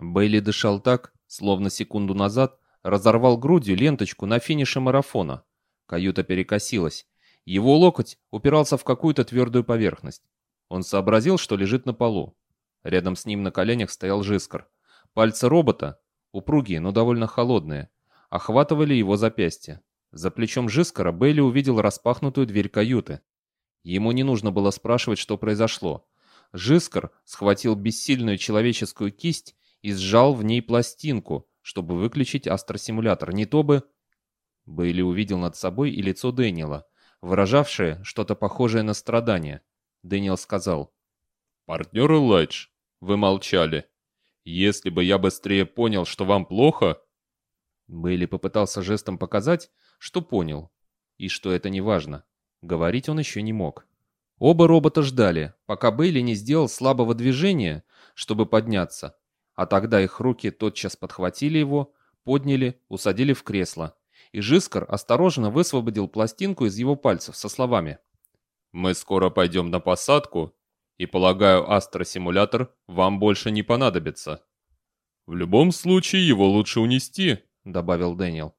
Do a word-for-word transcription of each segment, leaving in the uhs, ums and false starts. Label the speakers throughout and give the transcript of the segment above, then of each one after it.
Speaker 1: Бейли дышал так, словно секунду назад разорвал грудью ленточку на финише марафона. Каюта перекосилась. Его локоть упирался в какую-то твердую поверхность. Он сообразил, что лежит на полу. Рядом с ним на коленях стоял Жискар. Пальцы робота, упругие, но довольно холодные, охватывали его запястье. За плечом Жискара Бейли увидел распахнутую дверь каюты. Ему не нужно было спрашивать, что произошло. Жискар схватил бессильную человеческую кисть и сжал в ней пластинку, чтобы выключить астросимулятор. Не то бы... Бейли увидел над собой и лицо Дэниела, выражавшее что-то похожее на страдание. Дэниел сказал:
Speaker 2: «Партнер Элайдж, вы молчали. Если бы я быстрее понял, что вам плохо...»
Speaker 1: Бейли попытался жестом показать, что понял, и что это не важно. Говорить он еще не мог. Оба робота ждали, пока Бейли не сделал слабого движения, чтобы подняться, а тогда их руки тотчас подхватили его, подняли, усадили в кресло, и Жискар осторожно высвободил пластинку из его пальцев со словами:
Speaker 2: «Мы скоро пойдем на посадку, и, полагаю, астросимулятор вам больше не понадобится. В любом случае его лучше унести», — добавил Дэниел.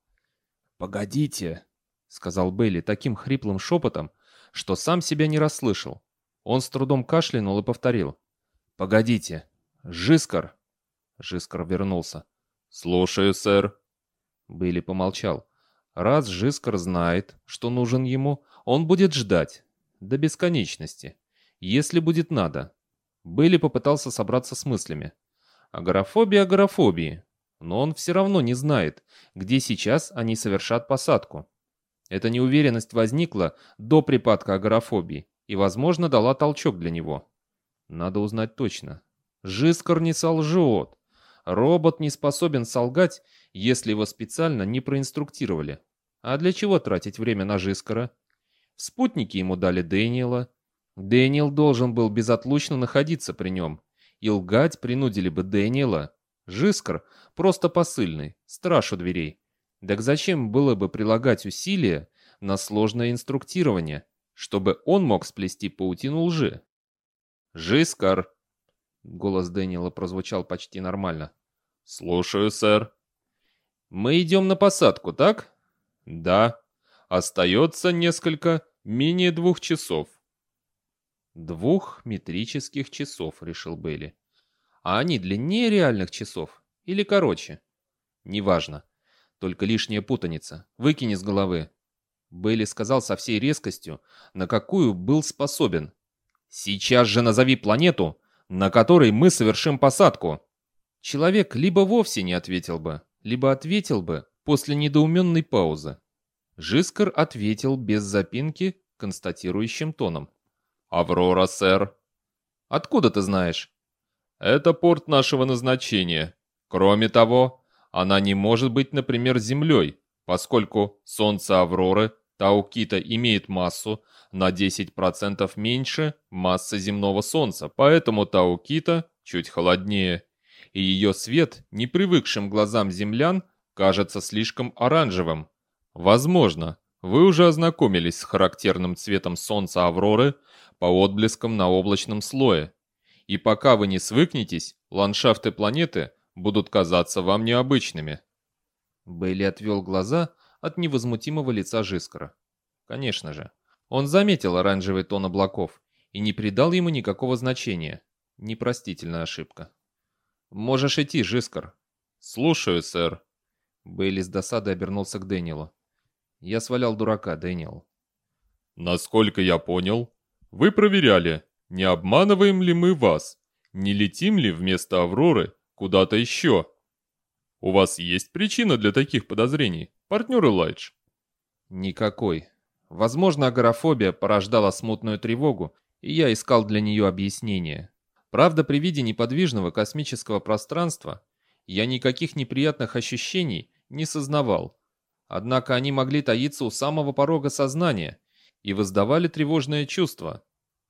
Speaker 1: «Погодите», — сказал Бейли таким хриплым шепотом, что сам себя не расслышал. Он с трудом кашлянул и повторил: «Погодите, Жискар!» Жискар вернулся.
Speaker 2: «Слушаю, сэр».
Speaker 1: Бейли помолчал. Раз Жискар знает, что нужен ему, он будет ждать. До бесконечности. Если будет надо. Бейли попытался собраться с мыслями. Агорафобия агорафобии. Но он все равно не знает, где сейчас они совершат посадку. Эта неуверенность возникла до припадка агорафобии и, возможно, дала толчок для него. Надо узнать точно. Жискар не солжет. Робот не способен солгать, если его специально не проинструктировали. А для чего тратить время на Жискара? В спутники ему дали Дэниела. Дэниел должен был безотлучно находиться при нем. И лгать принудили бы Дэниела. Жискар просто посыльный, страж у дверей. Так зачем было бы прилагать усилия на сложное инструктирование, чтобы он мог сплести паутину лжи? «Жискар!» Голос Дэниела прозвучал почти нормально.
Speaker 2: «Слушаю, сэр».
Speaker 1: «Мы идем на посадку, так?»
Speaker 2: «Да. Остается несколько, менее двух часов».
Speaker 1: «Двух метрических часов», — решил Бейли. «А они длиннее реальных часов или короче?» «Неважно. Только лишняя путаница. Выкини с головы». Бейли сказал со всей резкостью, на какую был способен. «Сейчас же назови планету, на которой мы совершим посадку». Человек либо вовсе не ответил бы, либо ответил бы после недоуменной паузы. Жискар ответил без запинки, констатирующим тоном.
Speaker 2: «Аврора, сэр».
Speaker 1: «Откуда ты знаешь?»
Speaker 2: «Это порт нашего назначения. Кроме того, она не может быть, например, Землей, поскольку Солнце Авроры, Таукита, имеет массу на десять процентов меньше массы земного Солнца, поэтому Таукита чуть холоднее, и ее свет, не привыкшим глазам землян, кажется слишком оранжевым. Возможно, вы уже ознакомились с характерным цветом Солнца Авроры по отблескам на облачном слое. И пока вы не свыкнетесь, ландшафты планеты будут казаться вам необычными».
Speaker 1: Бейли отвел глаза от невозмутимого лица Жискара. Конечно же, он заметил оранжевый тон облаков и не придал ему никакого значения. Непростительная ошибка. «Можешь идти, Жискар».
Speaker 2: «Слушаю, сэр».
Speaker 1: Бейли с досадой обернулся к Дэниелу. «Я свалял дурака, Дэниел».
Speaker 2: «Насколько я понял, вы проверяли, не обманываем ли мы вас, не летим ли вместо Авроры куда-то еще. У вас есть причина для таких подозрений, партнер Элайдж?»
Speaker 1: «Никакой. Возможно, агорафобия порождала смутную тревогу, и я искал для нее объяснение. Правда, при виде неподвижного космического пространства я никаких неприятных ощущений не сознавал. Однако они могли таиться у самого порога сознания и вызывали тревожное чувство».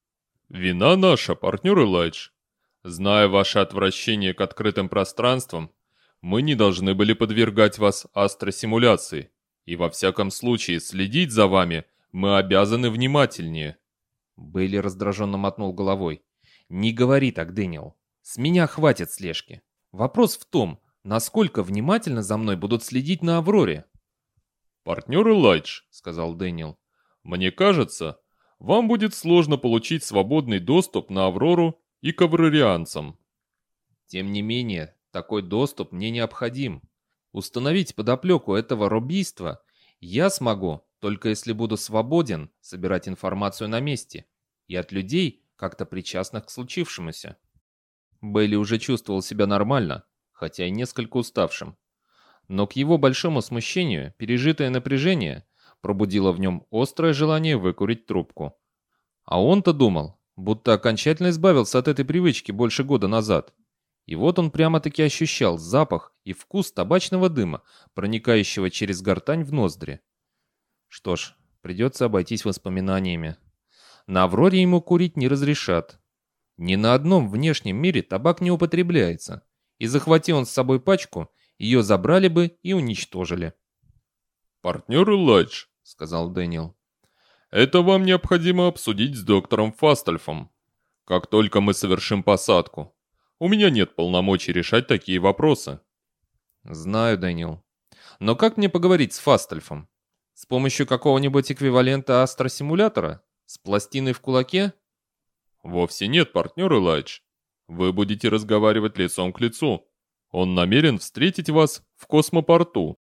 Speaker 2: «Вина наша, партнер Элайдж. Зная ваше отвращение к открытым пространствам, мы не должны были подвергать вас астросимуляции, и во всяком случае следить за вами мы обязаны внимательнее».
Speaker 1: Бейли раздраженно мотнул головой. «Не говори так, Дэниел. С меня хватит слежки. Вопрос в том, насколько внимательно за мной будут следить на Авроре.
Speaker 2: «Партнер Элайдж», — сказал Дэниел, — «мне кажется, вам будет сложно получить свободный доступ на Аврору и к аврорианцам».
Speaker 1: Тем не менее, такой доступ мне необходим. Установить подоплеку этого робийства я смогу, только если буду свободен собирать информацию на месте и от людей, как-то причастных к случившемуся. Бейли уже чувствовал себя нормально, хотя и несколько уставшим. Но к его большому смущению пережитое напряжение пробудило в нем острое желание выкурить трубку. А он-то думал, будто окончательно избавился от этой привычки больше года назад. И вот он прямо-таки ощущал запах и вкус табачного дыма, проникающего через гортань в ноздри. Что ж, придется обойтись воспоминаниями. На Авроре ему курить не разрешат. Ни на одном внешнем мире табак не употребляется. И захвати он с собой пачку, ее забрали бы и уничтожили.
Speaker 2: «Партнер Элайдж», — сказал
Speaker 1: сказал
Speaker 2: Дэниел, — «это вам необходимо обсудить с доктором Фастальфом, как только мы совершим посадку. У меня нет полномочий решать такие вопросы».
Speaker 1: Знаю, Дэниел. Но как мне поговорить с Фастальфом? С помощью какого-нибудь эквивалента астросимулятора? С пластиной в кулаке?
Speaker 2: «Вовсе нет, партнер Элайдж. Вы будете разговаривать лицом к лицу. Он намерен встретить вас в космопорту».